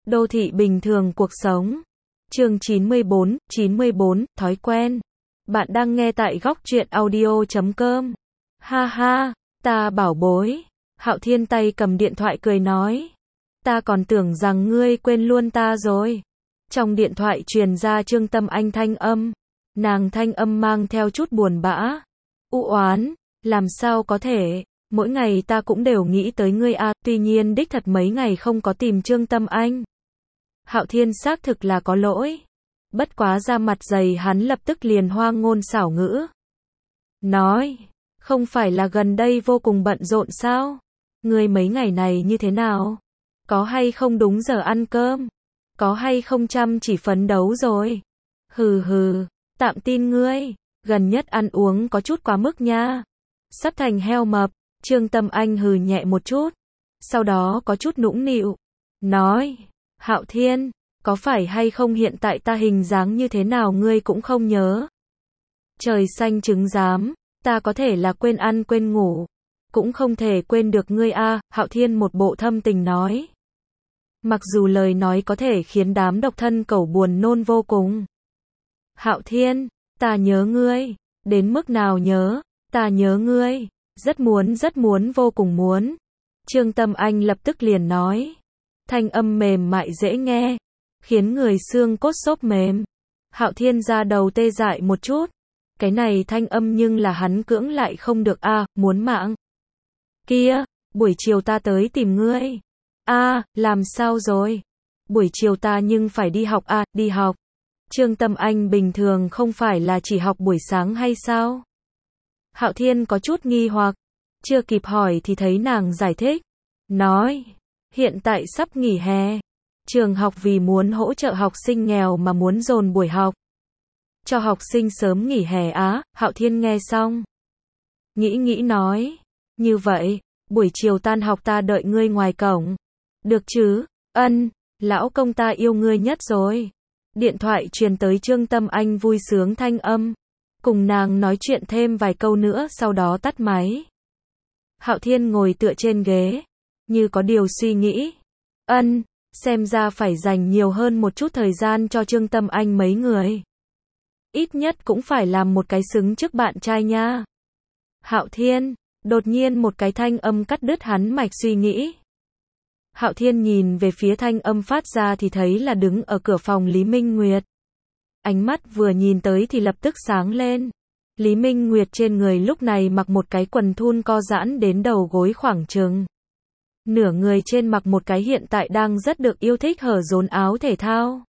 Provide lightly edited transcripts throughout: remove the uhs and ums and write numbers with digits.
Đô thị bình thường cuộc sống. Chương 94, thói quen. Bạn đang nghe tại góc truyện audio.com. Ha ha, ta bảo bối. Hạo Thiên tay cầm điện thoại cười nói. Ta còn tưởng rằng ngươi quên luôn ta rồi. Trong điện thoại truyền ra Trương Tâm Anh thanh âm. Nàng thanh âm mang theo chút buồn bã. U oán, làm sao có thể, mỗi ngày ta cũng đều nghĩ tới ngươi à, tuy nhiên đích thật mấy ngày không có tìm Trương Tâm Anh. Hạo Thiên xác thực là có lỗi. Bất quá ra mặt dày hắn lập tức liền hoang ngôn xảo ngữ. Nói, không phải là gần đây vô cùng bận rộn sao? Ngươi mấy ngày này như thế nào? Có hay không đúng giờ ăn cơm? Có hay không chăm chỉ phấn đấu rồi? Hừ hừ, tạm tin ngươi, gần nhất ăn uống có chút quá mức nha. Sắp thành heo mập, Trương Tâm Anh hừ nhẹ một chút. Sau đó có chút nũng nịu. Nói, Hạo Thiên, có phải hay không hiện tại ta hình dáng như thế nào ngươi cũng không nhớ? Trời xanh trứng giám, ta có thể là quên ăn quên ngủ, cũng không thể quên được ngươi a, Hạo Thiên một bộ thâm tình nói. Mặc dù lời nói có thể khiến đám độc thân cẩu buồn nôn vô cùng. Hạo Thiên, ta nhớ ngươi, đến mức nào nhớ, ta nhớ ngươi, rất muốn vô cùng muốn. Trương Tâm Anh lập tức liền nói. Thanh âm mềm mại dễ nghe, khiến người xương cốt xốp mềm. Hạo Thiên ra đầu tê dại một chút. Cái này thanh âm nhưng là hắn cưỡng lại không được a, muốn mạng. Kia, buổi chiều ta tới tìm ngươi. A, làm sao rồi? Buổi chiều ta nhưng phải đi học a, đi học. Trương Tâm Anh bình thường không phải là chỉ học buổi sáng hay sao? Hạo Thiên có chút nghi hoặc, chưa kịp hỏi thì thấy nàng giải thích. Nói, hiện tại sắp nghỉ hè. Trường học vì muốn hỗ trợ học sinh nghèo mà muốn dồn buổi học. Cho học sinh sớm nghỉ hè á, Hạo Thiên nghe xong. Nghĩ nói, như vậy, buổi chiều tan học ta đợi ngươi ngoài cổng. Được chứ, ân, lão công ta yêu ngươi nhất rồi. Điện thoại truyền tới Trương Tâm Anh vui sướng thanh âm. Cùng nàng nói chuyện thêm vài câu nữa sau đó tắt máy. Hạo Thiên ngồi tựa trên ghế, như có điều suy nghĩ. Ân, xem ra phải dành nhiều hơn một chút thời gian cho Trương Tâm Anh mấy người. Ít nhất cũng phải làm một cái xứng trước bạn trai nha. Hạo Thiên, đột nhiên một cái thanh âm cắt đứt hắn mạch suy nghĩ. Hạo Thiên nhìn về phía thanh âm phát ra thì thấy là đứng ở cửa phòng Lý Minh Nguyệt. Ánh mắt vừa nhìn tới thì lập tức sáng lên. Lý Minh Nguyệt trên người lúc này mặc một cái quần thun co giãn đến đầu gối khoảng chừng. Nửa người trên mặc một cái hiện tại đang rất được yêu thích hở rốn áo thể thao.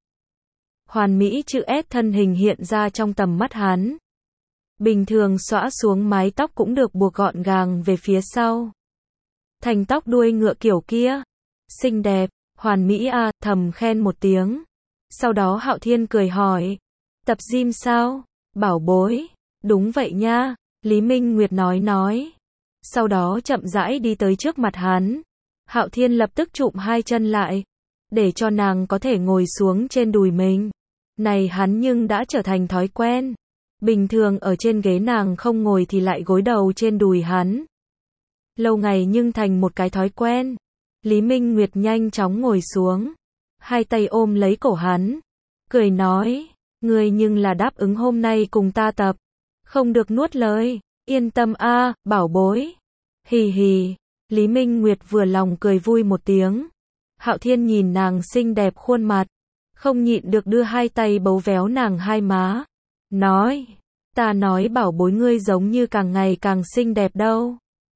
Hoàn mỹ chữ S thân hình hiện ra trong tầm mắt hắn. Bình thường xõa xuống mái tóc cũng được buộc gọn gàng về phía sau. Thành tóc đuôi ngựa kiểu kia. Xinh đẹp, hoàn mỹ à, thầm khen một tiếng. Sau đó Hạo Thiên cười hỏi. Tập gym sao? Bảo bối. Đúng vậy nha. Lý Minh Nguyệt nói. Sau đó chậm rãi đi tới trước mặt hắn. Hạo Thiên lập tức chụm hai chân lại. Để cho nàng có thể ngồi xuống trên đùi mình. Này hắn nhưng đã trở thành thói quen. Bình thường ở trên ghế nàng không ngồi thì lại gối đầu trên đùi hắn. Lâu ngày nhưng thành một cái thói quen. Lý Minh Nguyệt nhanh chóng ngồi xuống. Hai tay ôm lấy cổ hắn. Cười nói. Ngươi nhưng là đáp ứng hôm nay cùng ta tập. Không được nuốt lời. Yên tâm a, bảo bối. Hì hì. Lý Minh Nguyệt vừa lòng cười vui một tiếng. Hạo Thiên nhìn nàng xinh đẹp khuôn mặt. Không nhịn được đưa hai tay bấu véo nàng hai má. Nói. Ta nói bảo bối ngươi giống như càng ngày càng xinh đẹp đâu.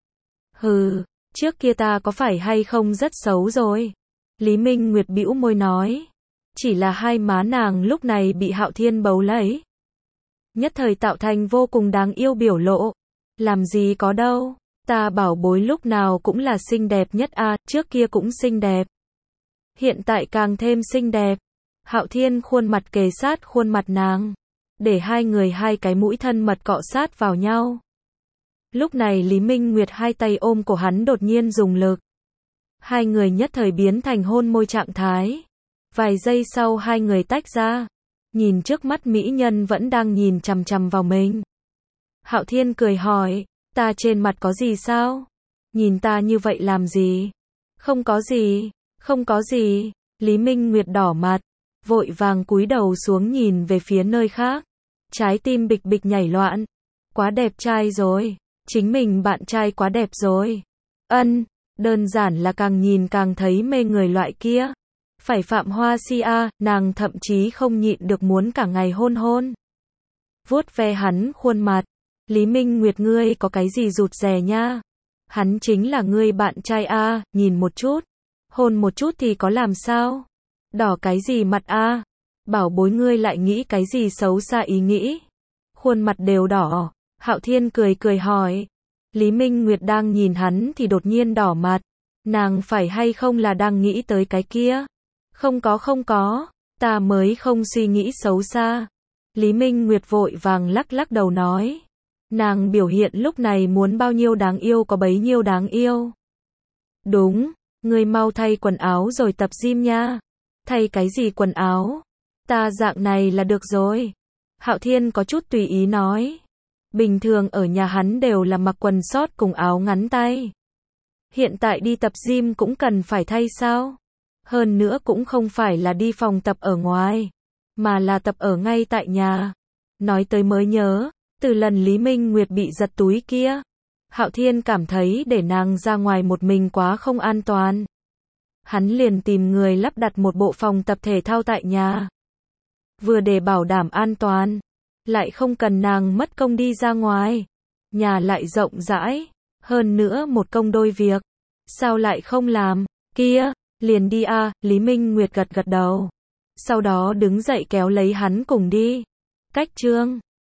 Hừ, trước kia ta có phải hay không rất xấu rồi. Lý Minh Nguyệt bĩu môi nói. Chỉ là hai má nàng lúc này bị Hạo Thiên bấu lấy. Nhất thời tạo thành vô cùng đáng yêu biểu lộ. Làm gì có đâu. Ta bảo bối lúc nào cũng là xinh đẹp nhất a, trước kia cũng xinh đẹp. Hiện tại càng thêm xinh đẹp. Hạo Thiên khuôn mặt kề sát khuôn mặt nàng. Để hai người hai cái mũi thân mật cọ sát vào nhau. Lúc này Lý Minh Nguyệt hai tay ôm cổ hắn đột nhiên dùng lực. Hai người nhất thời biến thành hôn môi trạng thái. Vài giây sau hai người tách ra. Nhìn trước mắt mỹ nhân vẫn đang nhìn chằm chằm vào mình. Hạo Thiên cười hỏi. Ta trên mặt có gì sao? Nhìn ta như vậy làm gì? Không có gì. Lý Minh Nguyệt đỏ mặt, vội vàng cúi đầu xuống nhìn về phía nơi khác. Trái tim bịch bịch nhảy loạn. Quá đẹp trai rồi. Chính mình bạn trai quá đẹp rồi. Đơn giản là càng nhìn càng thấy mê người loại kia. Phải Phạm Hoa Si a, nàng thậm chí không nhịn được muốn cả ngày hôn hôn. Vuốt ve hắn khuôn mặt. Lý Minh Nguyệt ngươi có cái gì rụt rè nha. Hắn chính là ngươi bạn trai a, nhìn một chút. Hôn một chút thì có làm sao? Đỏ cái gì mặt a? Bảo bối ngươi lại nghĩ cái gì xấu xa ý nghĩ? Khuôn mặt đều đỏ. Hạo Thiên cười cười hỏi. Lý Minh Nguyệt đang nhìn hắn thì đột nhiên đỏ mặt. Nàng phải hay không là đang nghĩ tới cái kia? Không có, ta mới không suy nghĩ xấu xa. Lý Minh Nguyệt vội vàng lắc lắc đầu nói. Nàng biểu hiện lúc này muốn bao nhiêu đáng yêu có bấy nhiêu đáng yêu. Đúng, ngươi mau thay quần áo rồi tập gym nha. Thay cái gì quần áo? Ta dạng này là được rồi. Hạo Thiên có chút tùy ý nói. Bình thường ở nhà hắn đều là mặc quần short cùng áo ngắn tay. Hiện tại đi tập gym cũng cần phải thay sao? Hơn nữa cũng không phải là đi phòng tập ở ngoài, mà là tập ở ngay tại nhà. Nói tới mới nhớ, từ lần Lý Minh Nguyệt bị giật túi kia, Hạo Thiên cảm thấy để nàng ra ngoài một mình quá không an toàn. Hắn liền tìm người lắp đặt một bộ phòng tập thể thao tại nhà. Vừa để bảo đảm an toàn, lại không cần nàng mất công đi ra ngoài. Nhà lại rộng rãi, hơn nữa một công đôi việc. Sao lại không làm? Kia, liền đi a, Lý Minh Nguyệt gật gật đầu. Sau đó đứng dậy kéo lấy hắn cùng đi. Cách chương